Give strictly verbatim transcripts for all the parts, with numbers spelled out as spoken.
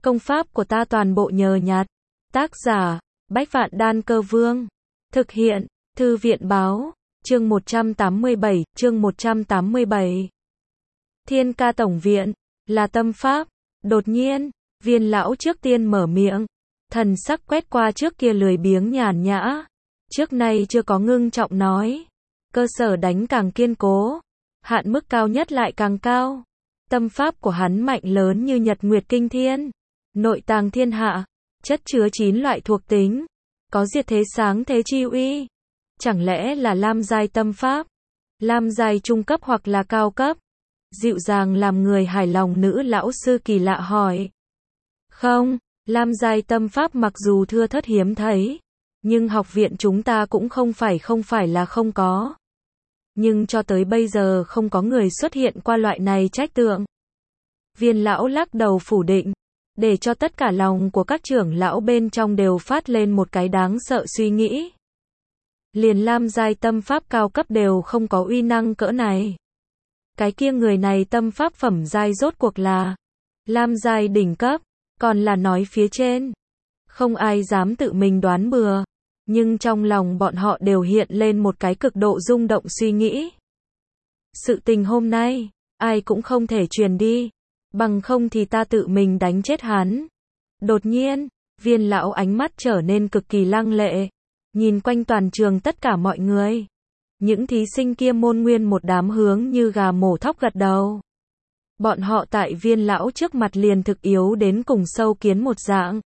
Công pháp của ta toàn bộ nhờ nhặt. Tác giả, Bách Vạn Đan Cơ Vương. Thực hiện, Thư viện Báo. Chương một trăm tám mươi bảy, chương một trăm tám mươi bảy. Thiên Ca Tổng Viện, là tâm pháp. Đột nhiên, Viên lão trước tiên mở miệng. Thần sắc quét qua trước kia lười biếng nhàn nhã. Trước nay chưa có ngưng trọng nói. Cơ sở đánh càng kiên cố. Hạn mức cao nhất lại càng cao. Tâm pháp của hắn mạnh lớn như nhật nguyệt kinh thiên. Nội tàng thiên hạ. Chất chứa chín loại thuộc tính. Có diệt thế sáng thế chi uy. Chẳng lẽ là lam giai tâm pháp? Lam giai trung cấp hoặc là cao cấp? Dịu dàng làm người hài lòng nữ lão sư kỳ lạ hỏi. Không, lam giai tâm pháp mặc dù thưa thớt hiếm thấy. Nhưng học viện chúng ta cũng không phải không phải là không có. Nhưng cho tới bây giờ không có người xuất hiện qua loại này trách tượng. Viên lão lắc đầu phủ định. Để cho tất cả lòng của các trưởng lão bên trong đều phát lên một cái đáng sợ suy nghĩ. Liền lam giai tâm pháp cao cấp đều không có uy năng cỡ này. Cái kia người này tâm pháp phẩm giai rốt cuộc là lam giai đỉnh cấp, còn là nói phía trên. Không ai dám tự mình đoán bừa, nhưng trong lòng bọn họ đều hiện lên một cái cực độ rung động suy nghĩ. Sự tình hôm nay, ai cũng không thể truyền đi, bằng không thì ta tự mình đánh chết hắn. Đột nhiên, Viên lão ánh mắt trở nên cực kỳ lăng lệ, nhìn quanh toàn trường tất cả mọi người. Những thí sinh kia môn nguyên một đám hướng như gà mổ thóc gật đầu. Bọn họ tại Viên lão trước mặt liền thực yếu đến cùng sâu kiến một dạng.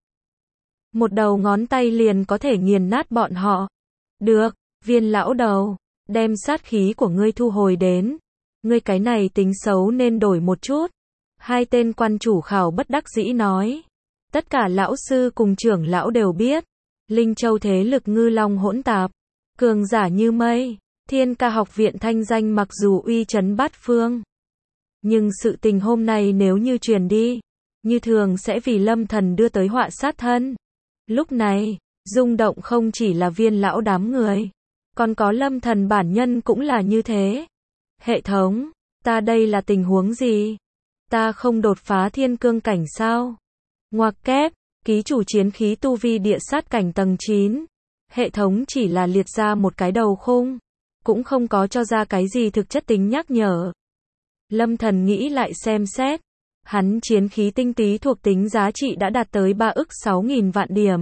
Một đầu ngón tay liền có thể nghiền nát bọn họ. Được, Viên lão đầu, đem sát khí của ngươi thu hồi đến. Ngươi cái này tính xấu nên đổi một chút. Hai tên quan chủ khảo bất đắc dĩ nói. Tất cả lão sư cùng trưởng lão đều biết. Linh Châu thế lực ngư long hỗn tạp. Cường giả như mây. Thiên Ca học viện thanh danh mặc dù uy chấn bát phương. Nhưng sự tình hôm nay nếu như truyền đi. Như thường sẽ vì Lâm Thần đưa tới họa sát thân. Lúc này, rung động không chỉ là Viên lão đám người. Còn có Lâm Thần bản nhân cũng là như thế. Hệ thống, ta đây là tình huống gì? Ta không đột phá thiên cương cảnh sao? Ngoặc kép, ký chủ chiến khí tu vi địa sát cảnh tầng chín. Hệ thống chỉ là liệt ra một cái đầu khung. Cũng không có cho ra cái gì thực chất tính nhắc nhở. Lâm Thần nghĩ lại xem xét. Hắn chiến khí tinh túy thuộc tính giá trị đã đạt tới ba ức sáu nghìn vạn điểm.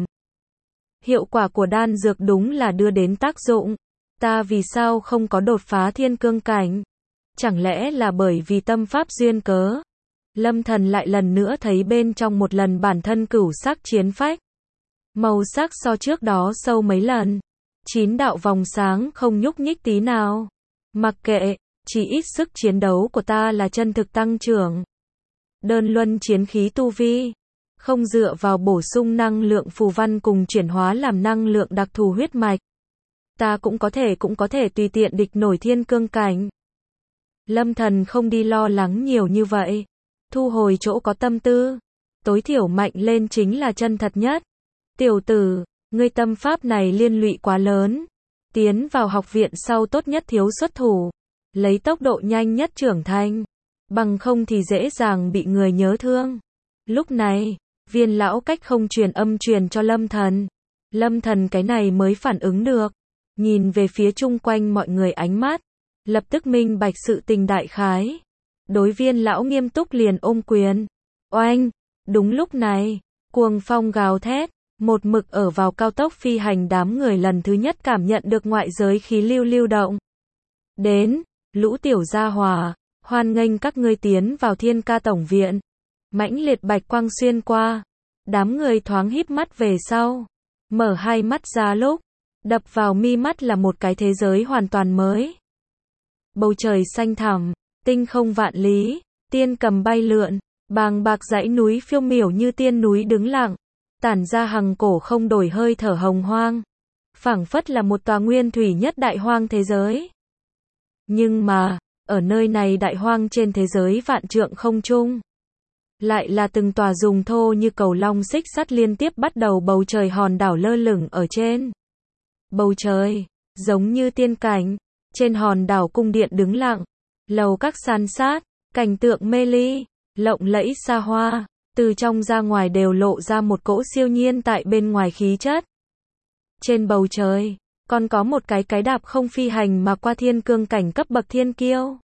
Hiệu quả của đan dược đúng là đưa đến tác dụng. Ta vì sao không có đột phá thiên cương cảnh? Chẳng lẽ là bởi vì tâm pháp duyên cớ? Lâm Thần lại lần nữa thấy bên trong một lần bản thân cửu sắc chiến phách. Màu sắc so trước đó sâu mấy lần. Chín đạo vòng sáng không nhúc nhích tí nào. Mặc kệ, chỉ ít sức chiến đấu của ta là chân thực tăng trưởng. Đơn luân chiến khí tu vi. Không dựa vào bổ sung năng lượng phù văn cùng chuyển hóa làm năng lượng đặc thù huyết mạch. Ta cũng có thể cũng có thể tùy tiện địch nổi thiên cương cảnh. Lâm Thần không đi lo lắng nhiều như vậy. Thu hồi chỗ có tâm tư. Tối thiểu mạnh lên chính là chân thật nhất. Tiểu tử, ngươi tâm pháp này liên lụy quá lớn. Tiến vào học viện sau tốt nhất thiếu xuất thủ. Lấy tốc độ nhanh nhất trưởng thành. Bằng không thì dễ dàng bị người nhớ thương. Lúc này, Viên lão cách không truyền âm truyền cho Lâm Thần. Lâm Thần cái này mới phản ứng được. Nhìn về phía chung quanh mọi người ánh mắt. Lập tức minh bạch sự tình đại khái. Đối Viên lão nghiêm túc liền ôm quyền. Oanh! Đúng lúc này, cuồng phong gào thét. Một mực ở vào cao tốc phi hành đám người lần thứ nhất cảm nhận được ngoại giới khí lưu lưu động. Đến, lũ tiểu gia hỏa, hoan nghênh các ngươi tiến vào Thiên Ca Tổng Viện. Mãnh liệt bạch quang xuyên qua. Đám người thoáng híp mắt về sau. Mở hai mắt ra lúc. Đập vào mi mắt là một cái thế giới hoàn toàn mới. Bầu trời xanh thẳm, tinh không vạn lý, tiên cầm bay lượn, bàng bạc dãy núi phiêu miểu như tiên núi đứng lặng, tản ra hằng cổ không đổi hơi thở hồng hoang. Phảng phất là một tòa nguyên thủy nhất đại hoang thế giới. Nhưng mà, ở nơi này đại hoang trên thế giới vạn trượng không trung. Lại là từng tòa dùng thô như cầu long xích sắt liên tiếp bắt đầu bầu trời hòn đảo lơ lửng ở trên. Bầu trời, giống như tiên cảnh, trên hòn đảo cung điện đứng lặng, lầu các san sát, cảnh tượng mê ly, lộng lẫy xa hoa, Từ trong ra ngoài đều lộ ra một cỗ siêu nhiên tại bên ngoài khí chất. Trên bầu trời, còn có một cái cái đạp không phi hành mà qua thiên cương cảnh cấp bậc thiên kiêu.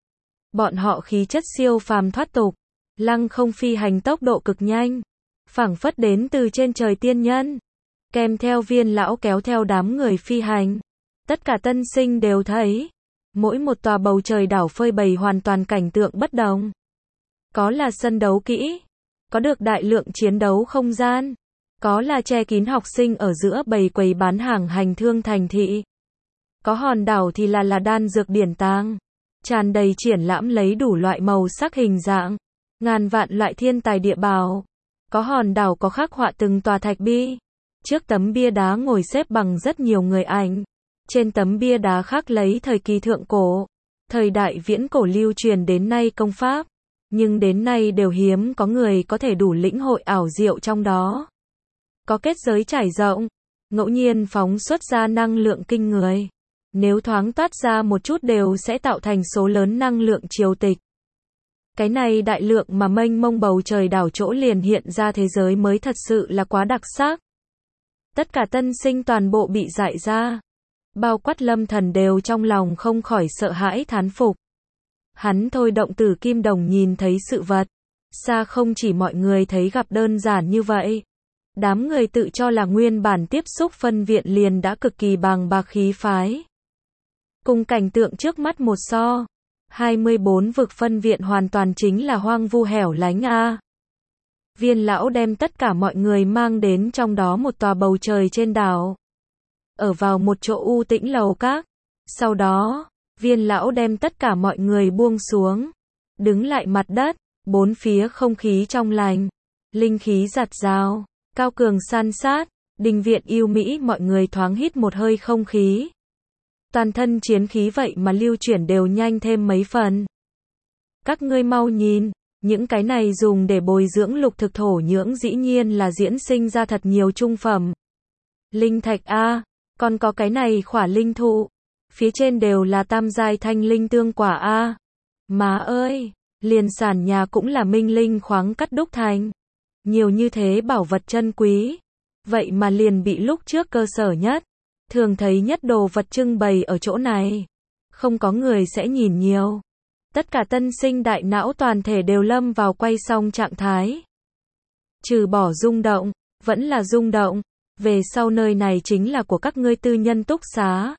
Bọn họ khí chất siêu phàm thoát tục, lăng không phi hành tốc độ cực nhanh, phảng phất đến từ trên trời tiên nhân. Kèm theo Viên lão kéo theo đám người phi hành. Tất cả tân sinh đều thấy, mỗi một tòa bầu trời đảo phơi bày hoàn toàn cảnh tượng bất đồng. Có là sân đấu kỹ, có được đại lượng chiến đấu không gian, có là che kín học sinh ở giữa bầy quầy bán hàng hành thương thành thị. Có hòn đảo thì là là đan dược điển tàng, tràn đầy triển lãm lấy đủ loại màu sắc hình dạng, ngàn vạn loại thiên tài địa bảo. Có hòn đảo có khắc họa từng tòa thạch bi. Trước tấm bia đá ngồi xếp bằng rất nhiều người ảnh. Trên tấm bia đá khắc lấy thời kỳ thượng cổ, thời đại viễn cổ lưu truyền đến nay công pháp, nhưng đến nay đều hiếm có người có thể đủ lĩnh hội ảo diệu trong đó. Có kết giới trải rộng, ngẫu nhiên phóng xuất ra năng lượng kinh người. Nếu thoáng toát ra một chút đều sẽ tạo thành số lớn năng lượng triều tịch. Cái này đại lượng mà mênh mông bầu trời đảo chỗ liền hiện ra thế giới mới thật sự là quá đặc sắc. Tất cả tân sinh toàn bộ bị dại ra. Bao quát Lâm Thần đều trong lòng không khỏi sợ hãi thán phục. Hắn thôi động Tử Kim Đồng nhìn thấy sự vật. Xa không chỉ mọi người thấy gặp đơn giản như vậy. Đám người tự cho là nguyên bản tiếp xúc phân viện liền đã cực kỳ bàng bạc khí phái. Cùng cảnh tượng trước mắt một so. hai mươi bốn vực phân viện hoàn toàn chính là hoang vu hẻo lánh a. Viên lão đem tất cả mọi người mang đến trong đó một tòa bầu trời trên đảo. Ở vào một chỗ u tĩnh lầu các. Sau đó, viên lão đem tất cả mọi người buông xuống. Đứng lại mặt đất, bốn phía không khí trong lành. Linh khí giặt rào, cao cường san sát, đình viện yêu mỹ mọi người thoáng hít một hơi không khí. Toàn thân chiến khí vậy mà lưu chuyển đều nhanh thêm mấy phần. Các ngươi mau nhìn, những cái này dùng để bồi dưỡng lục thực thổ nhưỡng dĩ nhiên là diễn sinh ra thật nhiều trung phẩm. Linh thạch a, còn có cái này khỏa linh thụ, phía trên đều là tam giai thanh linh tương quả a. Má ơi, liền sàn nhà cũng là minh linh khoáng cắt đúc thành. Nhiều như thế bảo vật chân quý, vậy mà liền bị lúc trước cơ sở nhất, thường thấy nhất đồ vật trưng bày ở chỗ này. Không có người sẽ nhìn nhiều. Tất cả tân sinh đại não toàn thể đều lâm vào quay xong trạng thái. Trừ bỏ rung động, vẫn là rung động. Về sau nơi này chính là của các ngươi tư nhân túc xá.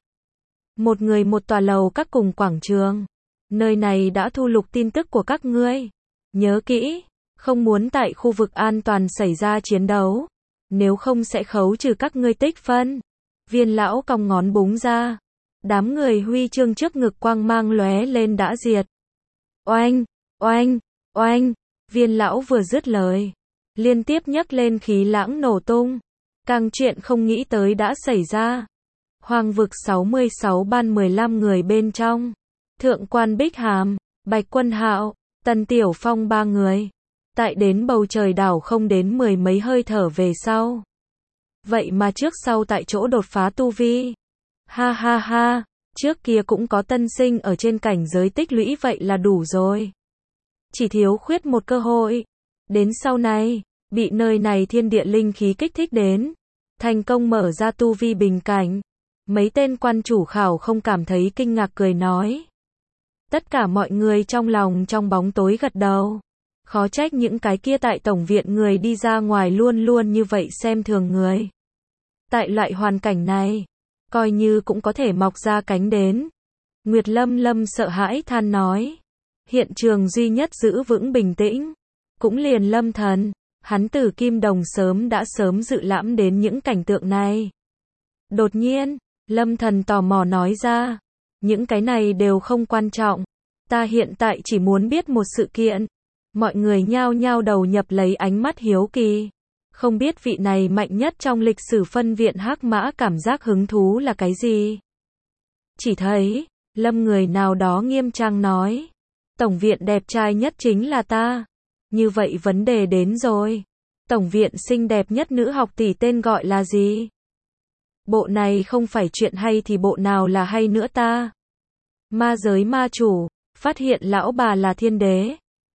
Một người một tòa lầu các cùng quảng trường. Nơi này đã thu lục tin tức của các ngươi. Nhớ kỹ, không muốn tại khu vực an toàn xảy ra chiến đấu. Nếu không sẽ khấu trừ các ngươi tích phân. Viên lão cong ngón búng ra. Đám người huy chương trước ngực quang mang lóe lên đã diệt. Oanh, oanh, oanh. Viên lão vừa dứt lời, liên tiếp nhấc lên khí lãng nổ tung. Càng chuyện không nghĩ tới đã xảy ra. Hoang vực sáu mươi sáu ban mười lăm người bên trong. Thượng quan Bích Hàm, Bạch Quân Hạo, Tần Tiểu Phong ba người. Tại đến bầu trời đảo không đến mười mấy hơi thở về sau. Vậy mà trước sau tại chỗ đột phá tu vi. Ha ha ha, trước kia cũng có tân sinh ở trên cảnh giới tích lũy vậy là đủ rồi. Chỉ thiếu khuyết một cơ hội. Đến sau này, bị nơi này thiên địa linh khí kích thích đến. Thành công mở ra tu vi bình cảnh. Mấy tên quan chủ khảo không cảm thấy kinh ngạc cười nói. Tất cả mọi người trong lòng trong bóng tối gật đầu. Khó trách những cái kia tại tổng viện người đi ra ngoài luôn luôn như vậy xem thường người. Tại loại hoàn cảnh này, coi như cũng có thể mọc ra cánh đến. Nguyệt Lâm Lâm sợ hãi than nói. Hiện trường duy nhất giữ vững bình tĩnh. Cũng liền Lâm Thần, hắn Tử Kim Đồng sớm đã sớm dự lãm đến những cảnh tượng này. Đột nhiên, Lâm Thần tò mò nói ra. Những cái này đều không quan trọng. Ta hiện tại chỉ muốn biết một sự kiện. Mọi người nhao nhao đầu nhập lấy ánh mắt hiếu kỳ. Không biết vị này mạnh nhất trong lịch sử phân viện Hắc Mã cảm giác hứng thú là cái gì? Chỉ thấy, Lâm người nào đó nghiêm trang nói. Tổng viện đẹp trai nhất chính là ta. Như vậy vấn đề đến rồi. Tổng viện xinh đẹp nhất nữ học tỷ tên gọi là gì? Bộ này không phải chuyện hay thì bộ nào là hay nữa ta? Ma giới ma chủ, phát hiện lão bà là thiên đế.